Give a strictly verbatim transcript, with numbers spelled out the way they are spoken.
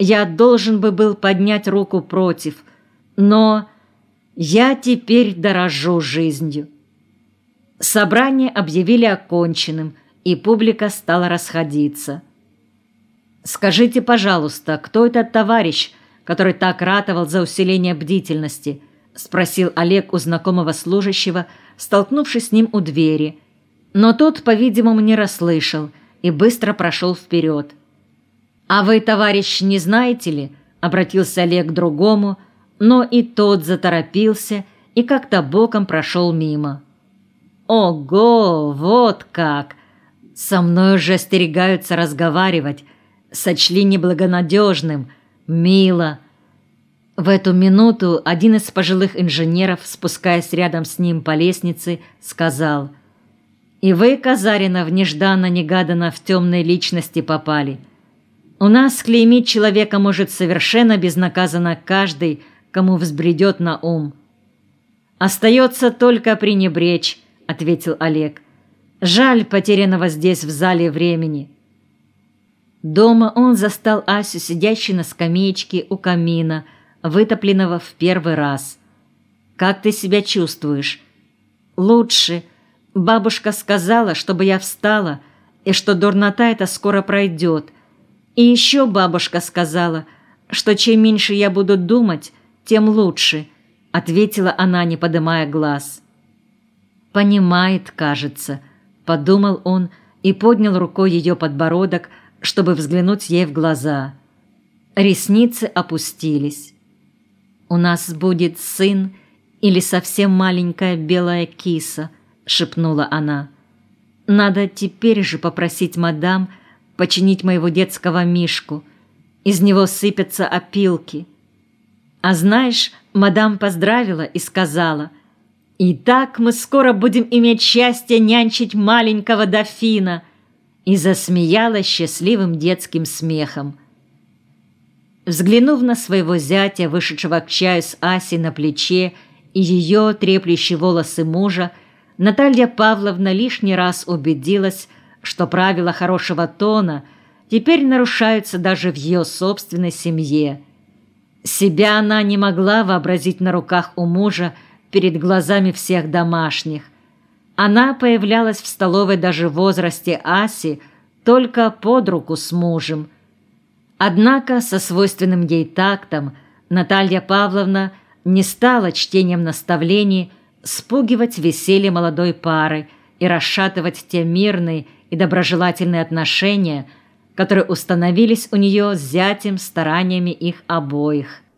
я должен бы был поднять руку против, но я теперь дорожу жизнью». Собрание объявили оконченным, и публика стала расходиться. «Скажите, пожалуйста, кто этот товарищ, который так ратовал за усиление бдительности?» — спросил Олег у знакомого служащего, столкнувшись с ним у двери. Но тот, по-видимому, не расслышал и быстро прошел вперед. «А вы, товарищ, не знаете ли?» — обратился Олег к другому, но и тот заторопился и как-то боком прошел мимо. «Ого, вот как! Со мной уже остерегаются разговаривать, сочли неблагонадежным, мило». В эту минуту один из пожилых инженеров, спускаясь рядом с ним по лестнице, сказал: «И вы, Казаринов, нежданно-негаданно в темные личности попали. У нас клеймить человека может совершенно безнаказанно каждый, кому взбредет на ум». «Остается только пренебречь», — ответил Олег. «Жаль потерянного здесь в зале времени». Дома он застал Асю, сидящей на скамеечке у камина, вытопленного в первый раз. «Как ты себя чувствуешь?» «Лучше. Бабушка сказала, чтобы я встала, и что дурнота эта скоро пройдет. И еще бабушка сказала, что чем меньше я буду думать, тем лучше», — ответила она, не поднимая глаз. «Понимает, кажется», — подумал он и поднял рукой ее подбородок, чтобы взглянуть ей в глаза. Ресницы опустились. «У нас будет сын или совсем маленькая белая киса», — шепнула она. «Надо теперь же попросить мадам починить моего детского мишку. Из него сыпятся опилки». А знаешь, мадам поздравила и сказала: «Итак, мы скоро будем иметь счастье нянчить маленького дофина», и засмеялась счастливым детским смехом. Взглянув на своего зятя, вышедшего к чаю с Асей на плече, и ее треплющие волосы мужа, Наталья Павловна лишний раз убедилась, что правила хорошего тона теперь нарушаются даже в ее собственной семье. Себя она не могла вообразить на руках у мужа перед глазами всех домашних. Она появлялась в столовой даже в возрасте Аси только под руку с мужем. Однако со свойственным ей тактом Наталья Павловна не стала чтением наставлений спугивать веселье молодой пары и расшатывать те мирные и доброжелательные отношения, которые установились у нее с зятем стараниями их обоих.